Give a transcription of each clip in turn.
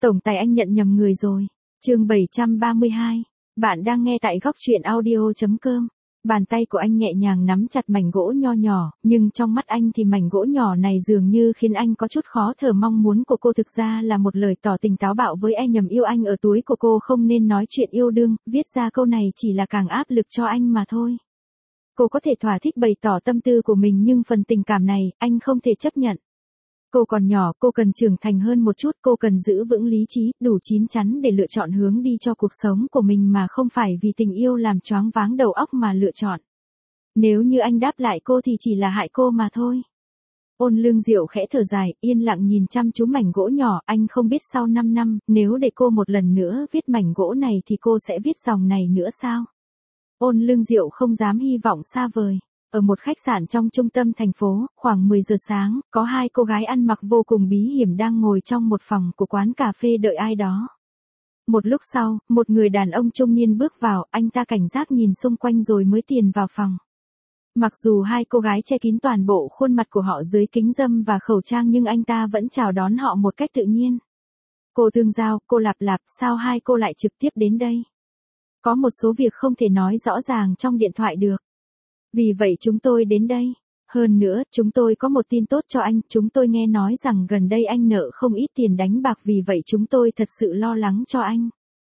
Tổng tài anh nhận nhầm người rồi. Chương 732. Bạn đang nghe tại góc truyện audio.com. Bàn tay của anh nhẹ nhàng nắm chặt mảnh gỗ nho nhỏ, nhưng trong mắt anh thì mảnh gỗ nhỏ này dường như khiến anh có chút khó thở. Mong muốn của cô thực ra là một lời tỏ tình táo bạo với nhầm yêu anh ở túi của cô không nên nói chuyện yêu đương, viết ra câu này chỉ là càng áp lực cho anh mà thôi. Cô có thể thỏa thích bày tỏ tâm tư của mình nhưng phần tình cảm này, anh không thể chấp nhận. Cô còn nhỏ, cô cần trưởng thành hơn một chút, cô cần giữ vững lý trí, đủ chín chắn để lựa chọn hướng đi cho cuộc sống của mình mà không phải vì tình yêu làm choáng váng đầu óc mà lựa chọn. Nếu như anh đáp lại cô thì chỉ là hại cô mà thôi. Ôn Lương Diệu khẽ thở dài, yên lặng nhìn chăm chú mảnh gỗ nhỏ, anh không biết sau 5 năm, nếu để cô một lần nữa viết mảnh gỗ này thì cô sẽ viết dòng này nữa sao? Ôn Lương Diệu không dám hy vọng xa vời. Ở một khách sạn trong trung tâm thành phố, khoảng 10 giờ sáng, có hai cô gái ăn mặc vô cùng bí hiểm đang ngồi trong một phòng của quán cà phê đợi ai đó. Một lúc sau, một người đàn ông trung niên bước vào, anh ta cảnh giác nhìn xung quanh rồi mới tiền vào phòng. Mặc dù hai cô gái che kín toàn bộ khuôn mặt của họ dưới kính râm và khẩu trang nhưng anh ta vẫn chào đón họ một cách tự nhiên. Cô Tương Giao, cô Lạp Lạp, sao hai cô lại trực tiếp đến đây? Có một số việc không thể nói rõ ràng trong điện thoại được. Vì vậy chúng tôi đến đây. Hơn nữa, chúng tôi có một tin tốt cho anh, chúng tôi nghe nói rằng gần đây anh nợ không ít tiền đánh bạc vì vậy chúng tôi thật sự lo lắng cho anh.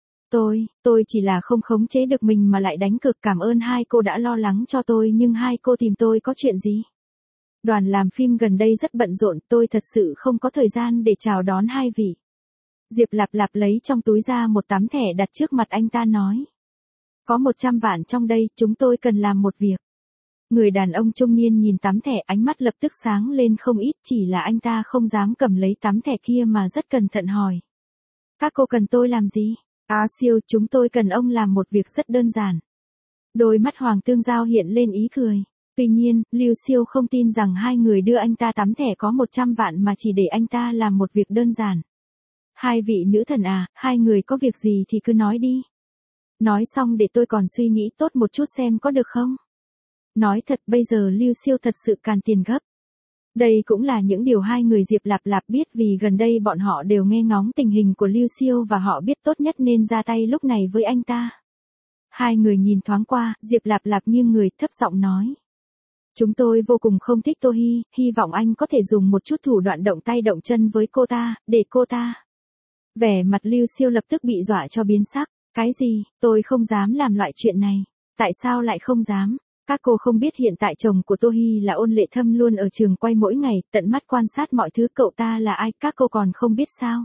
Tôi chỉ là không khống chế được mình mà lại đánh cược, cảm ơn hai cô đã lo lắng cho tôi nhưng hai cô tìm tôi có chuyện gì? Đoàn làm phim gần đây rất bận rộn, tôi thật sự không có thời gian để chào đón hai vị. Diệp Lạp Lạp lấy trong túi ra một tấm thẻ đặt trước mặt anh ta nói. Có 100 vạn trong đây, chúng tôi cần làm một việc. Người đàn ông trung niên nhìn tấm thẻ, ánh mắt lập tức sáng lên không ít, chỉ là anh ta không dám cầm lấy tấm thẻ kia mà rất cẩn thận hỏi. Các cô cần tôi làm gì? Siêu, chúng tôi cần ông làm một việc rất đơn giản. Đôi mắt Hoàng Tương Giao hiện lên ý cười. Tuy nhiên, Lưu Siêu không tin rằng hai người đưa anh ta tấm thẻ có 100 vạn mà chỉ để anh ta làm một việc đơn giản. Hai vị nữ thần à, hai người có việc gì thì cứ nói đi. Nói xong để tôi còn suy nghĩ tốt một chút xem có được không? Nói thật bây giờ Lưu Siêu thật sự càn tiền gấp. Đây cũng là những điều hai người Diệp Lạp Lạp biết vì gần đây bọn họ đều nghe ngóng tình hình của Lưu Siêu và họ biết tốt nhất nên ra tay lúc này với anh ta. Hai người nhìn thoáng qua, Diệp Lạp Lạp nghiêng người thấp giọng nói. Chúng tôi vô cùng không thích Tô Hi, hy vọng anh có thể dùng một chút thủ đoạn động tay động chân với cô ta, để cô ta. Vẻ mặt Lưu Siêu lập tức bị dọa cho biến sắc. Cái gì, tôi không dám làm loại chuyện này. Tại sao lại không dám? Các cô không biết hiện tại chồng của Tô Hi là Ôn Lệ Thâm luôn ở trường quay mỗi ngày, tận mắt quan sát mọi thứ, cậu ta là ai, các cô còn không biết sao?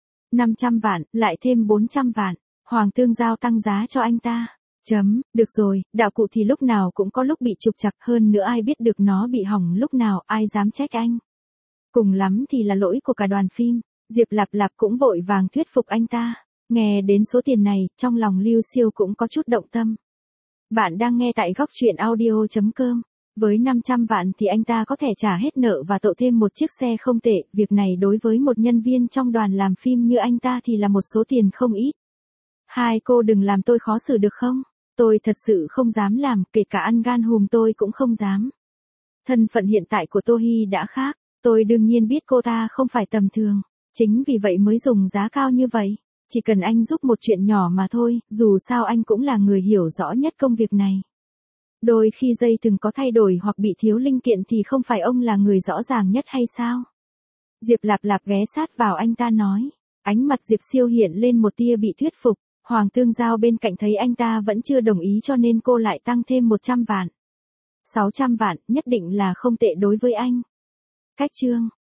500 vạn, lại thêm 400 vạn, Hoàng Tương Giao tăng giá cho anh ta. Được rồi, đạo cụ thì lúc nào cũng có lúc bị trục trặc, hơn nữa ai biết được nó bị hỏng lúc nào, ai dám trách anh. Cùng lắm thì là lỗi của cả đoàn phim, Diệp Lạp Lạp cũng vội vàng thuyết phục anh ta. Nghe đến số tiền này, trong lòng Lưu Siêu cũng có chút động tâm. Bạn đang nghe tại góc truyện audio.com. Với 500 vạn thì anh ta có thể trả hết nợ và tậu thêm một chiếc xe không tệ, việc này đối với một nhân viên trong đoàn làm phim như anh ta thì là một số tiền không ít. Hai cô đừng làm tôi khó xử được không? Tôi thật sự không dám làm, kể cả ăn gan hùm tôi cũng không dám. Thân phận hiện tại của Tô Hi đã khác, tôi đương nhiên biết cô ta không phải tầm thường, chính vì vậy mới dùng giá cao như vậy. Chỉ cần anh giúp một chuyện nhỏ mà thôi, dù sao anh cũng là người hiểu rõ nhất công việc này. Đôi khi dây thừng có thay đổi hoặc bị thiếu linh kiện thì không phải ông là người rõ ràng nhất hay sao? Diệp Lạp Lạp ghé sát vào anh ta nói. Ánh mặt Diệp Siêu hiện lên một tia bị thuyết phục. Hoàng Tương Giao bên cạnh thấy anh ta vẫn chưa đồng ý cho nên cô lại tăng thêm 100 vạn. 600 vạn, nhất định là không tệ đối với anh. Cách chương.